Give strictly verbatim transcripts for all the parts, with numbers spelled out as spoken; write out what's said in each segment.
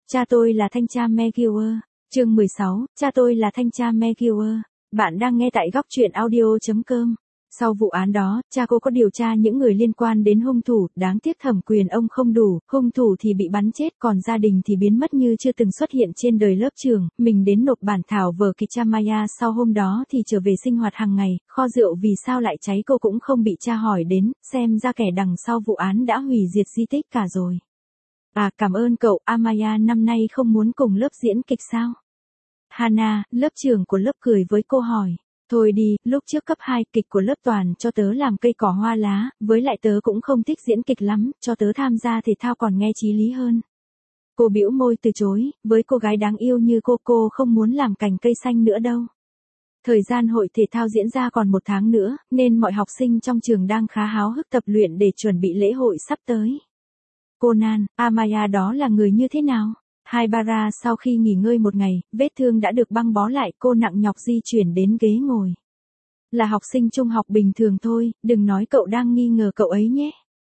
Cha tôi là thanh tra McGuire. Chương mười sáu, cha tôi là thanh tra McGuire. Bạn đang nghe tại góc truyện audio chấm com. Sau vụ án đó, cha cô có điều tra những người liên quan đến hung thủ, đáng tiếc thẩm quyền ông không đủ, hung thủ thì bị bắn chết, còn gia đình thì biến mất như chưa từng xuất hiện trên đời lớp trường. Mình đến nộp bản thảo vở kịch cha Maya, sau hôm đó thì trở về sinh hoạt hàng ngày, kho rượu vì sao lại cháy cô cũng không bị cha hỏi đến, xem ra kẻ đằng sau vụ án đã hủy diệt di tích cả rồi. À, cảm ơn cậu, Amaya năm nay không muốn cùng lớp diễn kịch sao? Hana, lớp trưởng của lớp cười với cô hỏi. Thôi đi, lúc trước cấp hai kịch của lớp toàn cho tớ làm cây cỏ hoa lá, với lại tớ cũng không thích diễn kịch lắm, cho tớ tham gia thể thao còn nghe chí lý hơn. Cô bĩu môi từ chối, với cô gái đáng yêu như cô, cô không muốn làm cành cây xanh nữa đâu. Thời gian hội thể thao diễn ra còn một tháng nữa, nên mọi học sinh trong trường đang khá háo hức tập luyện để chuẩn bị lễ hội sắp tới. Conan, Amaya đó là người như thế nào? Haibara sau khi nghỉ ngơi một ngày, vết thương đã được băng bó lại, cô nặng nhọc di chuyển đến ghế ngồi. Là học sinh trung học bình thường thôi, đừng nói cậu đang nghi ngờ cậu ấy nhé.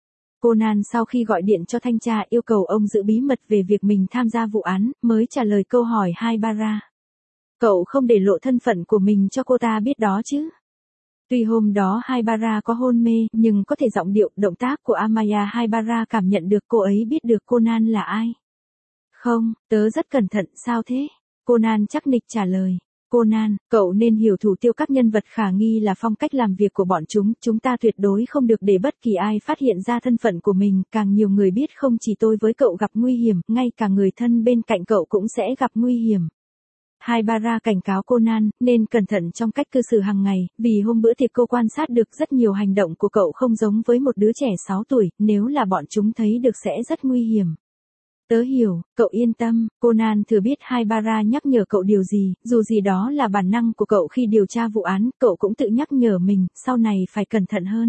Conan sau khi gọi điện cho thanh tra yêu cầu ông giữ bí mật về việc mình tham gia vụ án, mới trả lời câu hỏi Haibara. Cậu không để lộ thân phận của mình cho cô ta biết đó chứ? Tuy hôm đó Haibara có hôn mê, nhưng có thể giọng điệu, động tác của Amaya Haibara cảm nhận được cô ấy biết được Conan là ai. Không, tớ rất cẩn thận, sao thế? Conan chắc nịch trả lời. Conan, cậu nên hiểu thủ tiêu các nhân vật khả nghi là phong cách làm việc của bọn chúng, chúng ta tuyệt đối không được để bất kỳ ai phát hiện ra thân phận của mình, càng nhiều người biết không chỉ tôi với cậu gặp nguy hiểm, ngay cả người thân bên cạnh cậu cũng sẽ gặp nguy hiểm. Haibara cảnh cáo Conan, nên cẩn thận trong cách cư xử hàng ngày, vì hôm bữa tiệc cô quan sát được rất nhiều hành động của cậu không giống với một đứa trẻ sáu tuổi, nếu là bọn chúng thấy được sẽ rất nguy hiểm. Tớ hiểu, cậu yên tâm, Conan thừa biết Haibara nhắc nhở cậu điều gì, dù gì đó là bản năng của cậu khi điều tra vụ án, cậu cũng tự nhắc nhở mình, sau này phải cẩn thận hơn.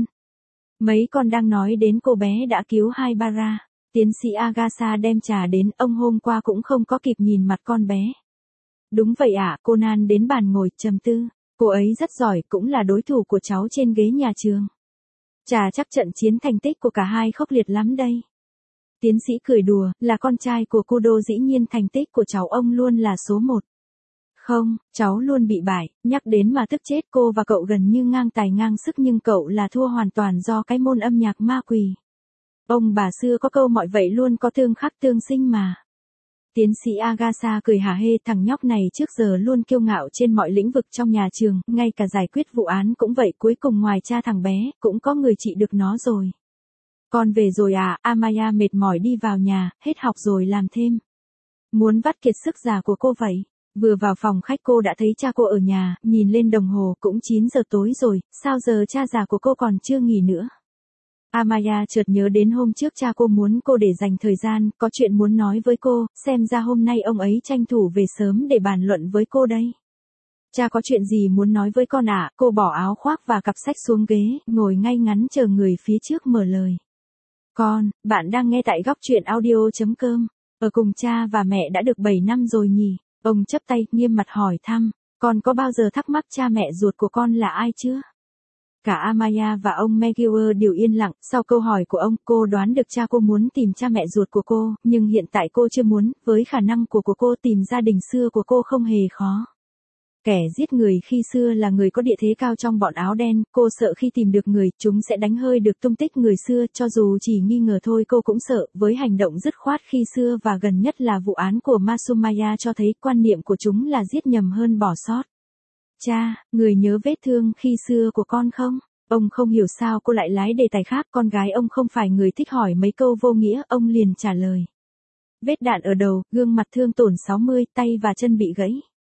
Mấy con đang nói đến cô bé đã cứu Haibara. Tiến sĩ Agatha đem trà đến, ông hôm qua cũng không có kịp nhìn mặt con bé. Đúng vậy ạ, à, Conan đến bàn ngồi, trầm tư. Cô ấy rất giỏi, cũng là đối thủ của cháu trên ghế nhà trường. Chà, chắc trận chiến thành tích của cả hai khốc liệt lắm đây. Tiến sĩ cười đùa, là con trai của Kudo dĩ nhiên thành tích của cháu ông luôn là số một. Không, cháu luôn bị bại, nhắc đến mà tức chết, cô và cậu gần như ngang tài ngang sức nhưng cậu là thua hoàn toàn do cái môn âm nhạc ma quỷ. Ông bà xưa có câu mọi vậy luôn có tương khắc tương sinh mà. Tiến sĩ Agatha cười hả hê, thằng nhóc này trước giờ luôn kiêu ngạo trên mọi lĩnh vực trong nhà trường, ngay cả giải quyết vụ án cũng vậy, cuối cùng ngoài cha thằng bé, cũng có người trị được nó rồi. Con về rồi à, Amaya mệt mỏi đi vào nhà, hết học rồi làm thêm. Muốn vắt kiệt sức già của cô vậy. Vừa vào phòng khách cô đã thấy cha cô ở nhà, nhìn lên đồng hồ, cũng chín giờ tối rồi, sao giờ cha già của cô còn chưa nghỉ nữa. Amaya chợt nhớ đến hôm trước cha cô muốn cô để dành thời gian, có chuyện muốn nói với cô, xem ra hôm nay ông ấy tranh thủ về sớm để bàn luận với cô đây. Cha có chuyện gì muốn nói với con ạ? À? Cô bỏ áo khoác và cặp sách xuống ghế, ngồi ngay ngắn chờ người phía trước mở lời. Con, bạn đang nghe tại góc truyện audio chấm com. Ở cùng cha và mẹ đã được bảy năm rồi nhỉ? Ông chắp tay, nghiêm mặt hỏi thăm. Con có bao giờ thắc mắc cha mẹ ruột của con là ai chưa? Cả Amaya và ông McGuire đều yên lặng, sau câu hỏi của ông, cô đoán được cha cô muốn tìm cha mẹ ruột của cô, nhưng hiện tại cô chưa muốn, với khả năng của của cô tìm gia đình xưa của cô không hề khó. Kẻ giết người khi xưa là người có địa thế cao trong bọn áo đen, cô sợ khi tìm được người, chúng sẽ đánh hơi được tung tích người xưa, cho dù chỉ nghi ngờ thôi cô cũng sợ, với hành động dứt khoát khi xưa và gần nhất là vụ án của Masumaya cho thấy quan niệm của chúng là giết nhầm hơn bỏ sót. Cha, người nhớ vết thương khi xưa của con không? Ông không hiểu sao cô lại lái đề tài khác, con gái ông không phải người thích hỏi mấy câu vô nghĩa, ông liền trả lời. Vết đạn ở đầu, gương mặt thương tổn sáu mươi, tay và chân bị gãy.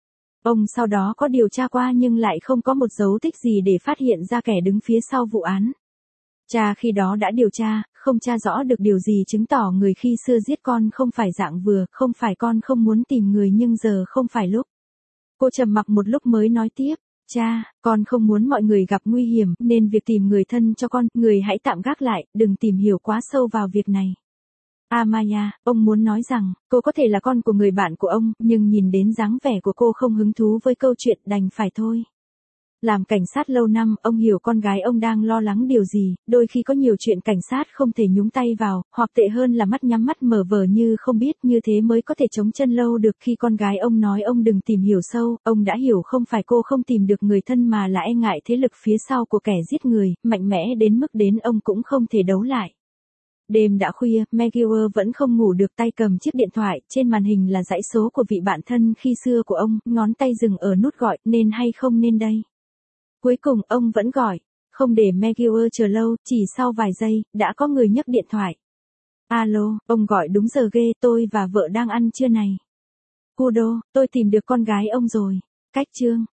Ông sau đó có điều tra qua nhưng lại không có một dấu tích gì để phát hiện ra kẻ đứng phía sau vụ án. Cha khi đó đã điều tra, không tra rõ được điều gì chứng tỏ người khi xưa giết con không phải dạng vừa, không phải con không muốn tìm người nhưng giờ không phải lúc. Cô trầm mặc một lúc mới nói tiếp, cha, con không muốn mọi người gặp nguy hiểm, nên việc tìm người thân cho con, người hãy tạm gác lại, đừng tìm hiểu quá sâu vào việc này. Amaya, ông muốn nói rằng, cô có thể là con của người bạn của ông, nhưng nhìn đến dáng vẻ của cô không hứng thú với câu chuyện, đành phải thôi. Làm cảnh sát lâu năm, ông hiểu con gái ông đang lo lắng điều gì, đôi khi có nhiều chuyện cảnh sát không thể nhúng tay vào, hoặc tệ hơn là mắt nhắm mắt mở vờ như không biết, như thế mới có thể chống chân lâu được. Khi con gái ông nói ông đừng tìm hiểu sâu, ông đã hiểu không phải cô không tìm được người thân mà là e ngại thế lực phía sau của kẻ giết người, mạnh mẽ đến mức đến ông cũng không thể đấu lại. Đêm đã khuya, McGuire vẫn không ngủ được, tay cầm chiếc điện thoại, trên màn hình là dãy số của vị bạn thân khi xưa của ông, ngón tay dừng ở nút gọi, nên hay không nên đây. Cuối cùng ông vẫn gọi, không để McGuire chờ lâu, chỉ sau vài giây, đã có người nhấc điện thoại. Alo, ông gọi đúng giờ ghê, tôi và vợ đang ăn trưa này. Kudo, tôi tìm được con gái ông rồi. Cách chương.